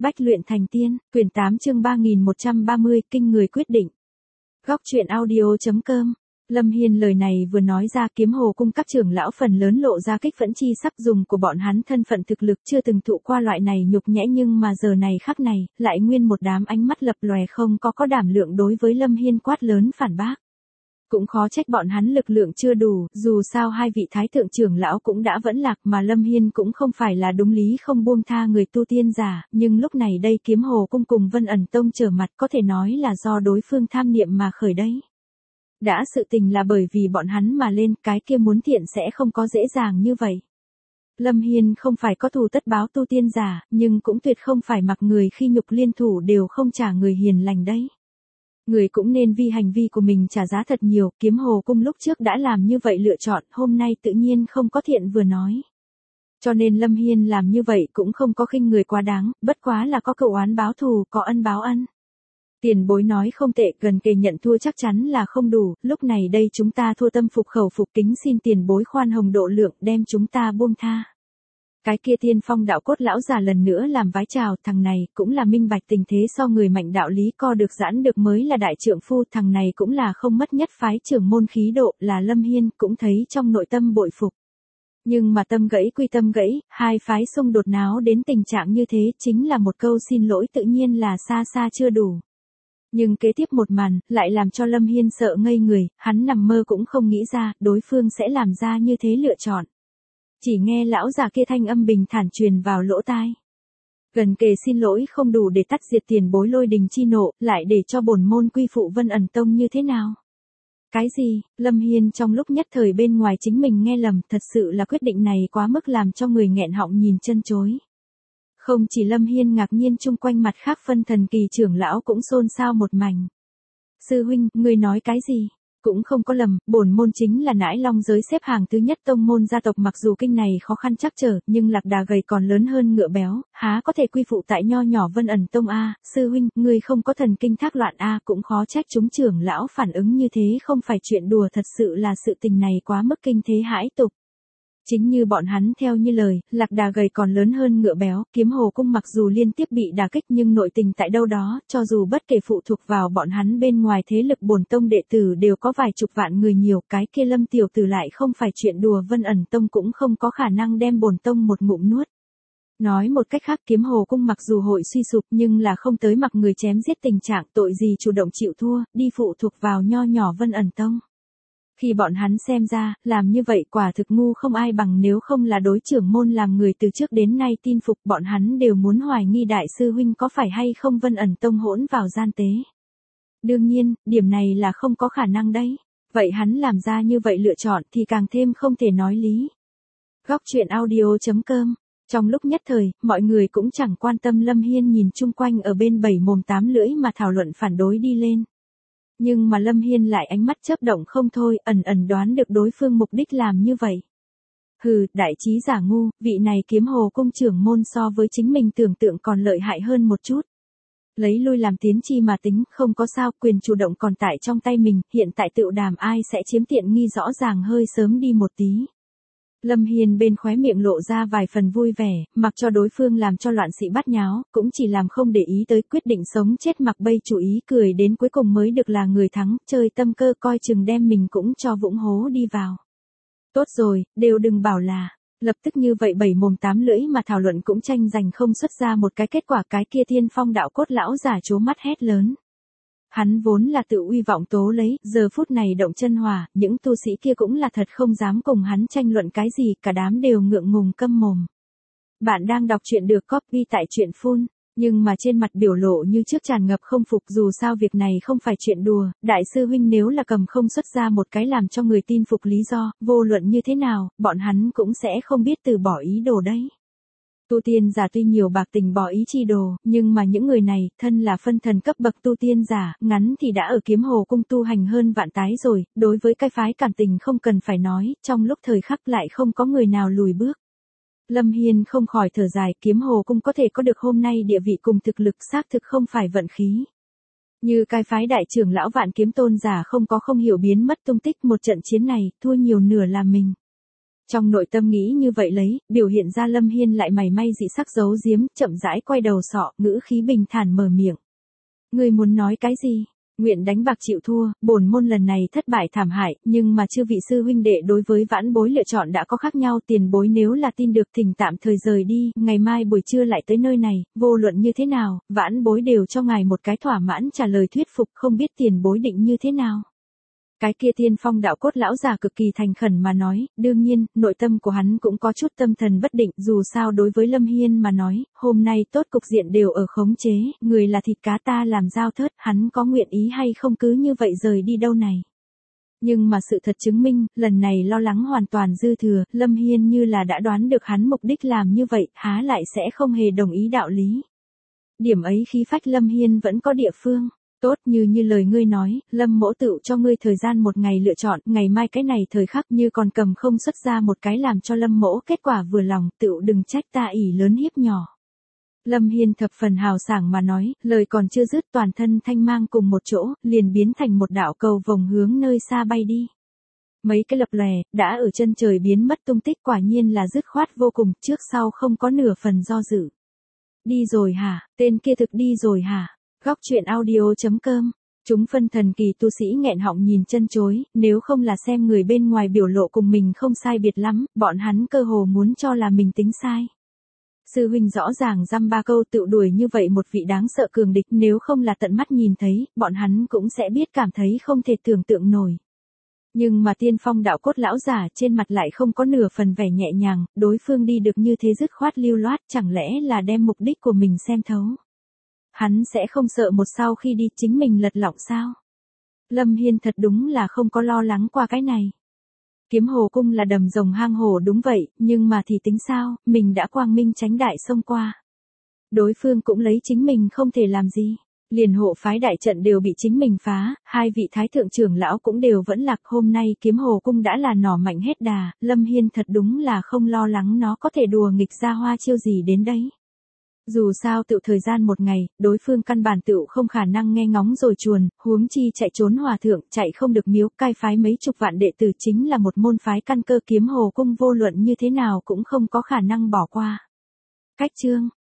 Bách luyện thành tiên, quyển 8 chương 3130, kinh người quyết định. Góc truyện audio.com. Lâm Hiên lời này vừa nói ra, Kiếm Hồ cung các trưởng lão phần lớn lộ ra kích phẫn chi sắc. Dùng của bọn hắn thân phận thực lực chưa từng thụ qua loại này nhục nhẽ, nhưng mà giờ này khắc này, lại nguyên một đám ánh mắt lập lòe, không có đảm lượng đối với Lâm Hiên quát lớn phản bác. Cũng khó trách bọn hắn lực lượng chưa đủ, dù sao hai vị thái thượng trưởng lão cũng đã vẫn lạc, mà Lâm Hiên cũng không phải là đúng lý không buông tha người tu tiên giả, nhưng lúc này đây Kiếm Hồ cung cùng Vân Ẩn Tông trở mặt, có thể nói là do đối phương tham niệm mà khởi đấy. Đã sự tình là bởi vì bọn hắn mà lên, cái kia muốn thiện sẽ không có dễ dàng như vậy. Lâm Hiên không phải có thù tất báo tu tiên giả, nhưng cũng tuyệt không phải mặc người khi nhục liên thủ đều không trả người hiền lành đấy. Người cũng nên vì hành vi của mình trả giá thật nhiều. Kiếm Hồ cung lúc trước đã làm như vậy lựa chọn, hôm nay tự nhiên không có thiện vừa nói. Cho nên Lâm Hiên làm như vậy cũng không có khinh người quá đáng, bất quá là có cựu oán báo thù, có ân báo ân. Tiền bối nói không tệ, gần kề nhận thua chắc chắn là không đủ, lúc này đây chúng ta thua tâm phục khẩu phục, kính xin tiền bối khoan hồng độ lượng, đem chúng ta buông tha. Cái kia Tiên Phong đạo cốt lão già lần nữa làm vái chào, thằng này cũng là minh bạch tình thế, so người mạnh đạo lý co được giãn được mới là đại trượng phu, thằng này cũng là không mất nhất phái trưởng môn khí độ, là Lâm Hiên cũng thấy trong nội tâm bội phục. Nhưng mà tâm gãy quy tâm gãy, hai phái xung đột náo đến tình trạng như thế, chính là một câu xin lỗi tự nhiên là xa xa chưa đủ. Nhưng kế tiếp một màn, lại làm cho Lâm Hiên sợ ngây người, hắn nằm mơ cũng không nghĩ ra, đối phương sẽ làm ra như thế lựa chọn. Chỉ nghe lão già kia thanh âm bình thản truyền vào lỗ tai. Gần kề xin lỗi không đủ để tắt diệt tiền bối lôi đình chi nộ, lại để cho bổn môn quy phụ Vân Ẩn Tông như thế nào? Cái gì? Lâm Hiên trong lúc nhất thời bên ngoài chính mình nghe lầm, thật sự là quyết định này quá mức làm cho người nghẹn họng nhìn chân chối. Không chỉ Lâm Hiên ngạc nhiên, chung quanh mặt khác phân thần kỳ trưởng lão cũng xôn xao một mảnh. Sư huynh, ngươi nói cái gì? Cũng không có lầm, bổn môn chính là nãi long giới xếp hàng thứ nhất tông môn gia tộc, mặc dù kinh này khó khăn chắc trở, nhưng lạc đà gầy còn lớn hơn ngựa béo, há có thể quy phụ tại nho nhỏ Vân Ẩn Tông a? Sư huynh, ngươi không có thần kinh thác loạn a? Cũng khó trách chúng trưởng lão phản ứng như thế, không phải chuyện đùa, thật sự là sự tình này quá mức kinh thế hãi tục. Chính như bọn hắn theo như lời, lạc đà gầy còn lớn hơn ngựa béo, Kiếm Hồ cung mặc dù liên tiếp bị đả kích nhưng nội tình tại đâu đó, cho dù bất kể phụ thuộc vào bọn hắn bên ngoài thế lực bổn tông đệ tử đều có vài chục vạn người nhiều, cái kia Lâm tiểu tử lại không phải chuyện đùa, Vân Ẩn Tông cũng không có khả năng đem bổn tông một ngụm nuốt. Nói một cách khác, Kiếm Hồ cung mặc dù hội suy sụp nhưng là không tới mặc người chém giết tình trạng, tội gì chủ động chịu thua, đi phụ thuộc vào nho nhỏ Vân Ẩn Tông. Khi bọn hắn xem ra, làm như vậy quả thực ngu không ai bằng, nếu không là đối trưởng môn làm người từ trước đến nay tin phục, bọn hắn đều muốn hoài nghi đại sư huynh có phải hay không Vân Ẩn Tông hỗn vào gian tế. Đương nhiên, điểm này là không có khả năng đấy. Vậy hắn làm ra như vậy lựa chọn thì càng thêm không thể nói lý. Góc truyện audio.com. Trong lúc nhất thời, mọi người cũng chẳng quan tâm Lâm Hiên nhìn chung quanh ở bên bảy mồm tám lưỡi mà thảo luận phản đối đi lên. Nhưng mà Lâm Hiên lại ánh mắt chớp động không thôi, ẩn ẩn đoán được đối phương mục đích làm như vậy. Hừ, đại trí giả ngu, vị này Kiếm Hồ cung trưởng môn so với chính mình tưởng tượng còn lợi hại hơn một chút. Lấy lui làm tiến chi mà tính, không có sao, quyền chủ động còn tại trong tay mình, hiện tại tựu đàm ai sẽ chiếm tiện nghi rõ ràng hơi sớm đi một tí. Lâm Hiên bên khóe miệng lộ ra vài phần vui vẻ, mặc cho đối phương làm cho loạn sĩ bát nháo, cũng chỉ làm không để ý tới, quyết định sống chết mặc bây chủ ý, cười đến cuối cùng mới được là người thắng, chơi tâm cơ coi chừng đem mình cũng cho vũng hố đi vào. Tốt rồi, đều đừng bảo là, lập tức như vậy bảy mồm tám lưỡi mà thảo luận cũng tranh giành không xuất ra một cái kết quả. Cái kia Tiên Phong đạo cốt lão giả trố mắt hét lớn. Hắn vốn là tự uy vọng tố lấy, giờ phút này động chân hỏa, những tu sĩ kia cũng là thật không dám cùng hắn tranh luận cái gì, cả đám đều ngượng ngùng câm mồm. Bạn đang đọc truyện được copy tại truyện Phun, nhưng mà trên mặt biểu lộ như trước tràn ngập không phục, dù sao việc này không phải chuyện đùa, đại sư huynh nếu là cầm không xuất ra một cái làm cho người tin phục lý do, vô luận như thế nào, bọn hắn cũng sẽ không biết từ bỏ ý đồ đấy. Tu tiên giả tuy nhiều bạc tình bỏ ý chi đồ, nhưng mà những người này, thân là phân thần cấp bậc tu tiên giả, ngắn thì đã ở Kiếm Hồ cung tu hành hơn vạn tái rồi, đối với cái phái cảm tình không cần phải nói, trong lúc thời khắc lại không có người nào lùi bước. Lâm Hiên không khỏi thở dài, Kiếm Hồ cung có thể có được hôm nay địa vị cùng thực lực xác thực không phải vận khí. Như cái phái đại trưởng lão Vạn Kiếm tôn giả không hiểu biến mất tung tích, một trận chiến này, thua nhiều nửa là mình. Trong nội tâm nghĩ như vậy lấy, biểu hiện ra Lâm Hiên lại mày may dị sắc giấu giếm, chậm rãi quay đầu sọ, ngữ khí bình thản mở miệng. Ngươi muốn nói cái gì? Nguyện đánh bạc chịu thua, bổn môn lần này thất bại thảm hại, nhưng mà chư vị sư huynh đệ đối với vãn bối lựa chọn đã có khác nhau, tiền bối nếu là tin được thỉnh tạm thời rời đi, ngày mai buổi trưa lại tới nơi này, vô luận như thế nào, vãn bối đều cho ngài một cái thỏa mãn trả lời thuyết phục, không biết tiền bối định như thế nào. Cái kia Tiên Phong đạo cốt lão già cực kỳ thành khẩn mà nói, đương nhiên, nội tâm của hắn cũng có chút tâm thần bất định, dù sao đối với Lâm Hiên mà nói, hôm nay tốt cục diện đều ở khống chế, người là thịt cá ta làm dao thớt, hắn có nguyện ý hay không cứ như vậy rời đi đâu này. Nhưng mà sự thật chứng minh, lần này lo lắng hoàn toàn dư thừa, Lâm Hiên như là đã đoán được hắn mục đích làm như vậy, há lại sẽ không hề đồng ý đạo lý. Điểm ấy khí phách Lâm Hiên vẫn có địa phương. Tốt như lời ngươi nói, Lâm mỗ tựu cho ngươi thời gian một ngày lựa chọn, ngày mai cái này thời khắc như còn cầm không xuất ra một cái làm cho Lâm mỗ kết quả vừa lòng, tựu đừng trách ta ỷ lớn hiếp nhỏ. Lâm Hiên thập phần hào sảng mà nói, lời còn chưa dứt toàn thân thanh mang cùng một chỗ, liền biến thành một đạo cầu vồng hướng nơi xa bay đi. Mấy cái lập lòe, đã ở chân trời biến mất tung tích, quả nhiên là dứt khoát vô cùng, trước sau không có nửa phần do dự. Đi rồi hả, tên kia thực đi rồi hả? Góc truyện audio.com. Chúng phân thần kỳ tu sĩ nghẹn họng nhìn chân chối, nếu không là xem người bên ngoài biểu lộ cùng mình không sai biệt lắm, bọn hắn cơ hồ muốn cho là mình tính sai. Sư huynh rõ ràng dăm ba câu tự đuổi như vậy một vị đáng sợ cường địch, nếu không là tận mắt nhìn thấy, bọn hắn cũng sẽ biết cảm thấy không thể tưởng tượng nổi. Nhưng mà Tiên Phong đạo cốt lão giả trên mặt lại không có nửa phần vẻ nhẹ nhàng, đối phương đi được như thế dứt khoát lưu loát, chẳng lẽ là đem mục đích của mình xem thấu. Hắn sẽ không sợ một sau khi đi chính mình lật lọng sao? Lâm Hiên thật đúng là không có lo lắng qua cái này. Kiếm hồ cung là đầm rồng hang hổ đúng vậy, nhưng mà thì tính sao, mình đã quang minh tránh đại xông qua. Đối phương cũng lấy chính mình không thể làm gì. Liền hộ phái đại trận đều bị chính mình phá, hai vị thái thượng trưởng lão cũng đều vẫn lạc, hôm nay kiếm hồ cung đã là nỏ mạnh hết đà, Lâm Hiên thật đúng là không lo lắng nó có thể đùa nghịch ra hoa chiêu gì đến đấy. Dù sao tự thời gian một ngày, đối phương căn bản tự không khả năng nghe ngóng rồi chuồn, huống chi chạy trốn hòa thượng, chạy không được miếu, cai phái mấy chục vạn đệ tử chính là một môn phái căn cơ, kiếm hồ cung vô luận như thế nào cũng không có khả năng bỏ qua. Cách chương